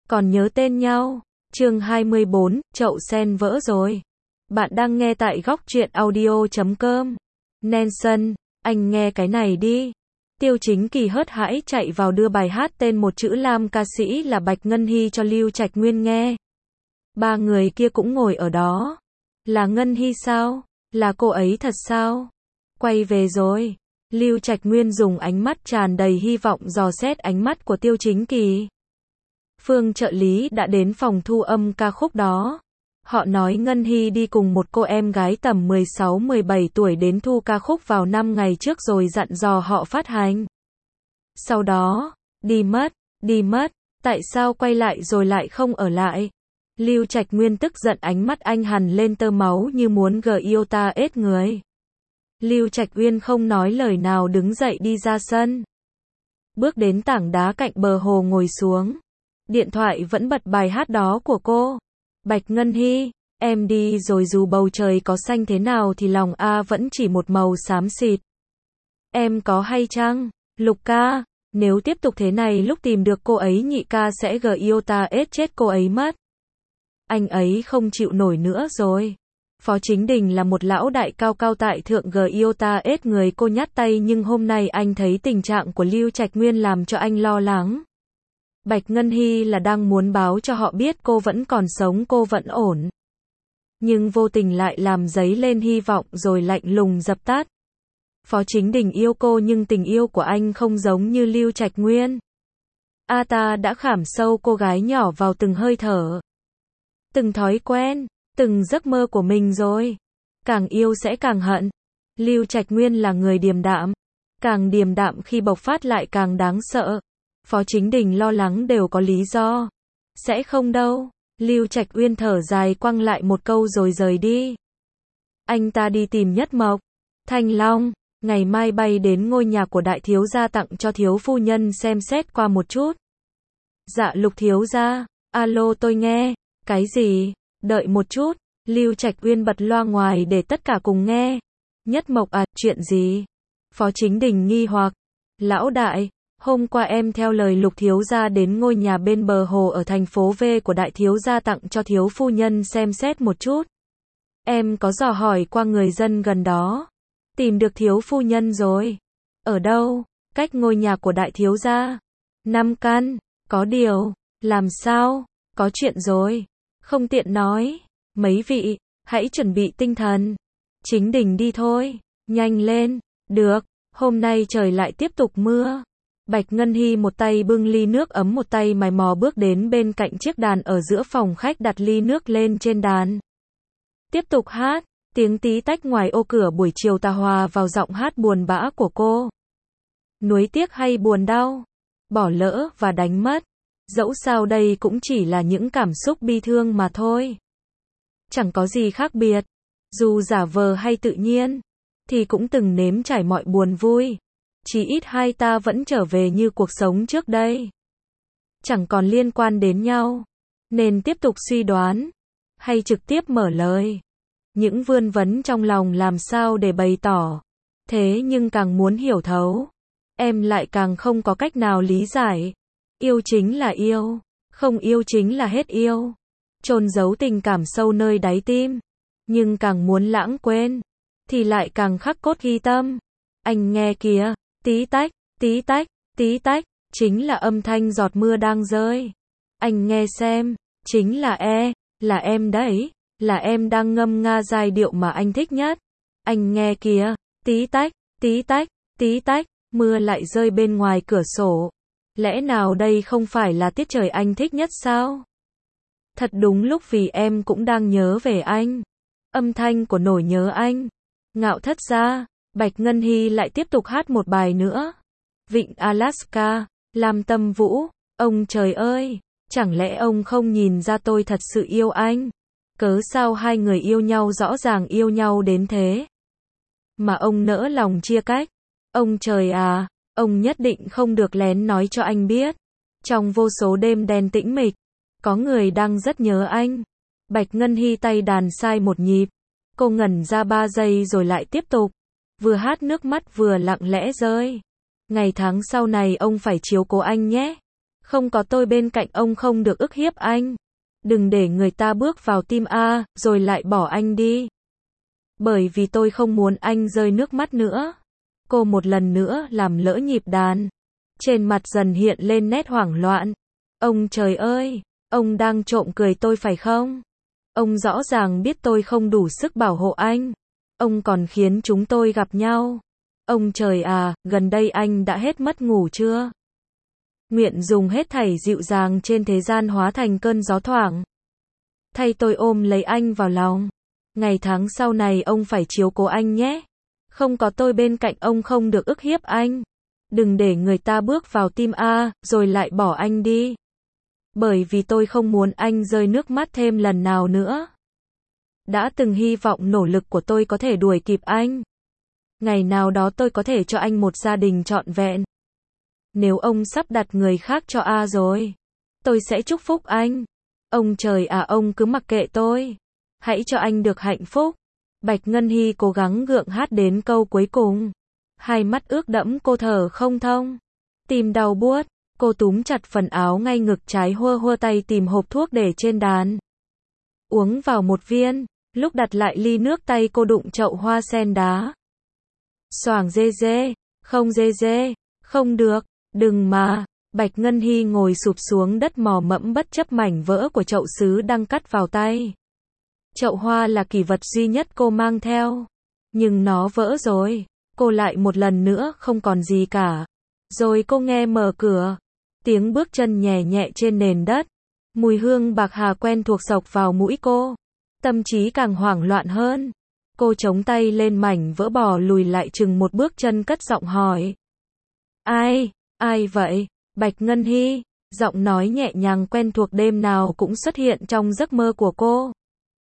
còn nhớ tên nhau. Chương 24, chậu sen vỡ rồi. Bạn đang nghe tại góc truyện audio.com. Nelson, anh nghe cái này đi. Tiêu Chính Kỳ hớt hãi chạy vào đưa bài hát tên một chữ Lam ca sĩ là Bạch Ngân Hy cho Lưu Trạch Nguyên nghe. Ba người kia cũng ngồi ở đó. Là Ngân Hy sao? Là cô ấy thật sao? Quay về rồi. Lưu Trạch Nguyên dùng ánh mắt tràn đầy hy vọng dò xét ánh mắt của Tiêu Chính Kỳ. Phương trợ lý đã đến phòng thu âm ca khúc đó. Họ nói Ngân Hy đi cùng một cô em gái tầm 16-17 tuổi đến thu ca khúc vào 5 ngày trước rồi dặn dò họ phát hành. Sau đó, đi mất, tại sao quay lại rồi lại không ở lại? Lưu Trạch Nguyên tức giận, ánh mắt anh hằn lên tơ máu như muốn yêu ta ết người. Lưu Trạch Uyên không nói lời nào đứng dậy đi ra sân. Bước đến tảng đá cạnh bờ hồ ngồi xuống. Điện thoại vẫn bật bài hát đó của cô. Bạch Ngân Hy, em đi rồi dù bầu trời có xanh thế nào thì lòng A vẫn chỉ một màu xám xịt. Em có hay chăng? Lục ca, nếu tiếp tục thế này lúc tìm được cô ấy nhị ca sẽ yêu ta ết chết cô ấy mất. Anh ấy không chịu nổi nữa rồi. Phó Chính Đình là một lão đại cao cao tại thượng yêu ta ết người cô nhát tay, nhưng hôm nay anh thấy tình trạng của Lưu Trạch Nguyên làm cho anh lo lắng. Bạch Ngân Hy là đang muốn báo cho họ biết cô vẫn còn sống, cô vẫn ổn. Nhưng vô tình lại làm dấy lên hy vọng rồi lạnh lùng dập tắt. Phó Chính Đình yêu cô nhưng tình yêu của anh không giống như Lưu Trạch Nguyên. Ta đã khảm sâu cô gái nhỏ vào từng hơi thở, từng thói quen, từng giấc mơ của mình rồi. Càng yêu sẽ càng hận. Lưu Trạch Nguyên là người điềm đạm. Càng điềm đạm khi bộc phát lại càng đáng sợ. Phó Chính Đình lo lắng đều có lý do. Sẽ không đâu. Lưu Trạch Uyên thở dài quăng lại một câu rồi rời đi. Anh ta đi tìm Nhất Mộc, Thanh Long, ngày mai bay đến ngôi nhà của đại thiếu gia tặng cho thiếu phu nhân xem xét qua một chút. Dạ Lục thiếu gia, alo tôi nghe. Cái gì? Đợi một chút. Lưu Trạch Uyên bật loa ngoài để tất cả cùng nghe. Nhất Mộc à, chuyện gì? Phó Chính Đình nghi hoặc. Lão đại, hôm qua em theo lời Lục thiếu gia đến ngôi nhà bên bờ hồ ở thành phố V của đại thiếu gia tặng cho thiếu phu nhân xem xét một chút. Em có dò hỏi qua người dân gần đó. Tìm được thiếu phu nhân rồi. Ở đâu? Cách ngôi nhà của đại thiếu gia 5 căn. Có điều, làm sao? Có chuyện rồi. Không tiện nói. Mấy vị, hãy chuẩn bị tinh thần. Chính Đình đi thôi. Nhanh lên. Được, hôm nay trời lại tiếp tục mưa. Bạch Ngân Hy một tay bưng ly nước ấm, một tay mày mò bước đến bên cạnh chiếc đàn ở giữa phòng khách, đặt ly nước lên trên đàn. Tiếp tục hát, tiếng tí tách ngoài ô cửa buổi chiều tà hòa vào giọng hát buồn bã của cô. Nuối tiếc hay buồn đau, bỏ lỡ và đánh mất. Dẫu sao đây cũng chỉ là những cảm xúc bi thương mà thôi. Chẳng có gì khác biệt. Dù giả vờ hay tự nhiên, thì cũng từng nếm trải mọi buồn vui. Chỉ ít hai ta vẫn trở về như cuộc sống trước đây. Chẳng còn liên quan đến nhau. Nên tiếp tục suy đoán. Hay trực tiếp mở lời. Những vươn vấn trong lòng làm sao để bày tỏ. Thế nhưng càng muốn hiểu thấu, em lại càng không có cách nào lý giải. Yêu chính là yêu. Không yêu chính là hết yêu. Chôn giấu tình cảm sâu nơi đáy tim. Nhưng càng muốn lãng quên, thì lại càng khắc cốt ghi tâm. Anh nghe kìa. Tí tách, tí tách, tí tách, chính là âm thanh giọt mưa đang rơi. Anh nghe xem, chính là em đấy, là em đang ngâm nga giai điệu mà anh thích nhất. Anh nghe kìa, tí tách, tí tách, tí tách, mưa lại rơi bên ngoài cửa sổ. Lẽ nào đây không phải là tiết trời anh thích nhất sao? Thật đúng lúc vì em cũng đang nhớ về anh. Âm thanh của nỗi nhớ anh. Ngạo thất ra. Bạch Ngân Hy lại tiếp tục hát một bài nữa. Vịnh Alaska, Lam Tâm Vũ, ông trời ơi, chẳng lẽ ông không nhìn ra tôi thật sự yêu anh? Cớ sao hai người yêu nhau rõ ràng yêu nhau đến thế mà ông nỡ lòng chia cách? Ông trời à, ông nhất định không được lén nói cho anh biết. Trong vô số đêm đen tĩnh mịch, có người đang rất nhớ anh. Bạch Ngân Hy tay đàn sai một nhịp. Cô ngẩn ra 3 giây rồi lại tiếp tục. Vừa hát nước mắt vừa lặng lẽ rơi. Ngày tháng sau này ông phải chiếu cố anh nhé. Không có tôi bên cạnh ông không được ức hiếp anh. Đừng để người ta bước vào tim A, rồi lại bỏ anh đi. Bởi vì tôi không muốn anh rơi nước mắt nữa. Cô một lần nữa làm lỡ nhịp đàn. Trên mặt dần hiện lên nét hoảng loạn. Ông trời ơi, ông đang trộm cười tôi phải không? Ông rõ ràng biết tôi không đủ sức bảo hộ anh. Ông còn khiến chúng tôi gặp nhau. Ông trời à, gần đây anh đã hết mất ngủ chưa? Nguyện dùng hết thảy dịu dàng trên thế gian hóa thành cơn gió thoảng. Thay tôi ôm lấy anh vào lòng. Ngày tháng sau này ông phải chiếu cố anh nhé. Không có tôi bên cạnh ông không được ức hiếp anh. Đừng để người ta bước vào tim A, rồi lại bỏ anh đi. Bởi vì tôi không muốn anh rơi nước mắt thêm lần nào nữa. Đã từng hy vọng nỗ lực của tôi có thể đuổi kịp anh. Ngày nào đó tôi có thể cho anh một gia đình trọn vẹn. Nếu ông sắp đặt người khác cho A rồi, tôi sẽ chúc phúc anh. Ông trời à, ông cứ mặc kệ tôi. Hãy cho anh được hạnh phúc. Bạch Ngân Hy cố gắng gượng hát đến câu cuối cùng. Hai mắt ướt đẫm cô thở không thông. Tim đau buốt, cô túm chặt phần áo ngay ngực trái, hua hua tay tìm hộp thuốc để trên đàn. Uống vào một viên, lúc đặt lại ly nước tay cô đụng chậu hoa sen đá. Xoảng dê dê, không dê dê, không được, đừng mà. Bạch Ngân Hy ngồi sụp xuống đất mò mẫm bất chấp mảnh vỡ của chậu sứ đang cắt vào tay. Chậu hoa là kỷ vật duy nhất cô mang theo. Nhưng nó vỡ rồi. Cô lại một lần nữa không còn gì cả. Rồi cô nghe mở cửa. Tiếng bước chân nhẹ nhẹ trên nền đất. Mùi hương bạc hà quen thuộc xộc vào mũi cô. Tâm trí càng hoảng loạn hơn. Cô chống tay lên mảnh vỡ bò lùi lại chừng một bước chân cất giọng hỏi. Ai vậy? Bạch Ngân Hy. Giọng nói nhẹ nhàng quen thuộc đêm nào cũng xuất hiện trong giấc mơ của cô.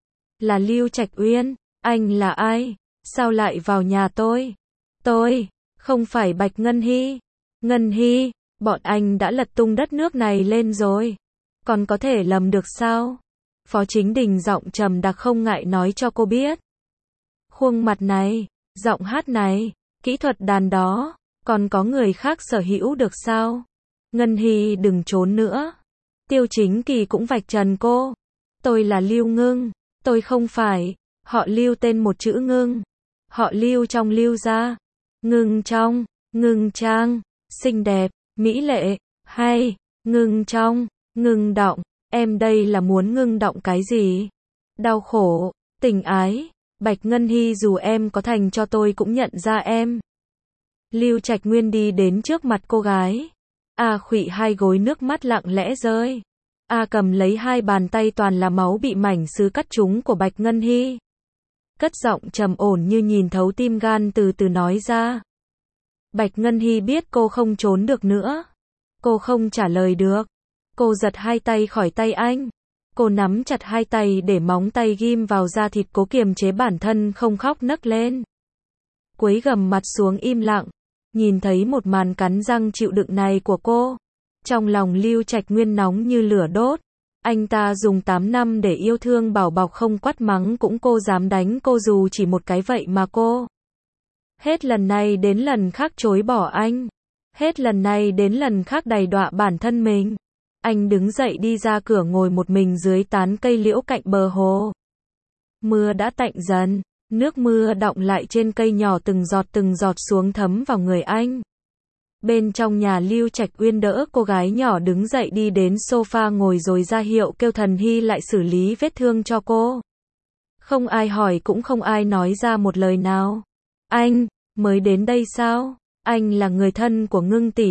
Là Lưu Trạch Uyên. Anh là ai? Sao lại vào nhà tôi? Tôi không phải Bạch Ngân Hy. Ngân Hy, bọn anh đã lật tung đất nước này lên rồi. Còn có thể lầm được sao? Phó Chính Đình giọng trầm đặc không ngại nói cho cô biết. Khuôn mặt này, giọng hát này, kỹ thuật đàn đó, còn có người khác sở hữu được sao? Ngân Hy đừng trốn nữa. Tiêu Chính Kỳ cũng vạch trần cô. Tôi là Lưu Ngưng, tôi không phải. Họ Lưu tên một chữ Ngưng. Họ Lưu trong Lưu gia. Ngưng trong, Ngưng trang, xinh đẹp, mỹ lệ, hay, Ngưng trong, Ngưng động. Em đây là muốn ngưng động cái gì? Đau khổ, tình ái. Bạch Ngân Hy, dù em có thành cho tôi cũng nhận ra em. Lưu Trạch Nguyên đi đến trước mặt cô gái. Khuỵu hai gối, nước mắt lặng lẽ rơi. Cầm lấy hai bàn tay toàn là máu bị mảnh sứ cắt trúng của Bạch Ngân Hy. Cất giọng trầm ổn như nhìn thấu tim gan, từ từ nói ra. Bạch Ngân Hy biết cô không trốn được nữa. Cô không trả lời được. Cô giật hai tay khỏi tay anh. Cô nắm chặt hai tay để móng tay ghim vào da thịt, cố kiềm chế bản thân không khóc nấc lên. Cúi gằm mặt xuống im lặng. Nhìn thấy một màn cắn răng chịu đựng này của cô. Trong lòng Lưu Trạch Nguyên nóng như lửa đốt. Anh ta dùng 8 năm để yêu thương bảo bọc, không quát mắng cũng cô dám đánh cô dù chỉ một cái, vậy mà cô hết lần này đến lần khác chối bỏ anh. Hết lần này đến lần khác đày đọa bản thân mình. Anh đứng dậy đi ra cửa, ngồi một mình dưới tán cây liễu cạnh bờ hồ. Mưa đã tạnh dần, nước mưa đọng lại trên cây nhỏ từng giọt xuống thấm vào người anh. Bên trong nhà, Lưu Trạch Uyên đỡ cô gái nhỏ đứng dậy đi đến sofa ngồi rồi ra hiệu kêu Thần Hy lại xử lý vết thương cho cô. Không ai hỏi cũng không ai nói ra một lời nào. Anh, mới đến đây sao? Anh là người thân của Ngưng tỷ.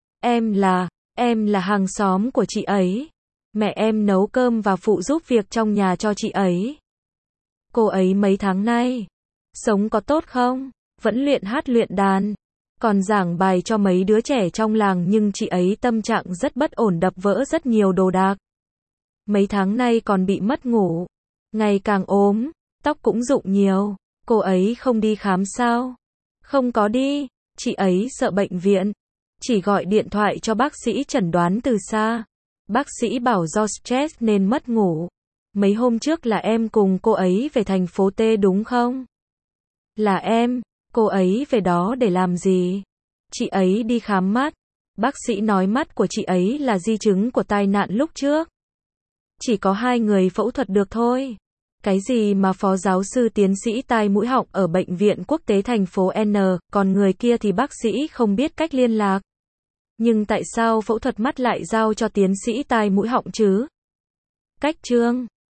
Em là hàng xóm của chị ấy. Mẹ em nấu cơm và phụ giúp việc trong nhà cho chị ấy. Cô ấy mấy tháng nay sống có tốt không? Vẫn luyện hát luyện đàn, còn giảng bài cho mấy đứa trẻ trong làng, nhưng chị ấy tâm trạng rất bất ổn, đập vỡ rất nhiều đồ đạc. Mấy tháng nay còn bị mất ngủ, ngày càng ốm, tóc cũng rụng nhiều. Cô ấy không đi khám sao? Không có đi, chị ấy sợ bệnh viện. Chỉ gọi điện thoại cho bác sĩ chẩn đoán từ xa. Bác sĩ bảo do stress nên mất ngủ. Mấy hôm trước là em cùng cô ấy về thành phố T đúng không? Là em. Cô ấy về đó để làm gì? Chị ấy đi khám mắt. Bác sĩ nói mắt của chị ấy là di chứng của tai nạn lúc trước. Chỉ có 2 người phẫu thuật được thôi. Cái gì mà phó giáo sư tiến sĩ tai mũi họng ở bệnh viện quốc tế thành phố N, còn người kia thì bác sĩ không biết cách liên lạc. Nhưng tại sao phẫu thuật mắt lại giao cho tiến sĩ tai mũi họng chứ? Cách Trương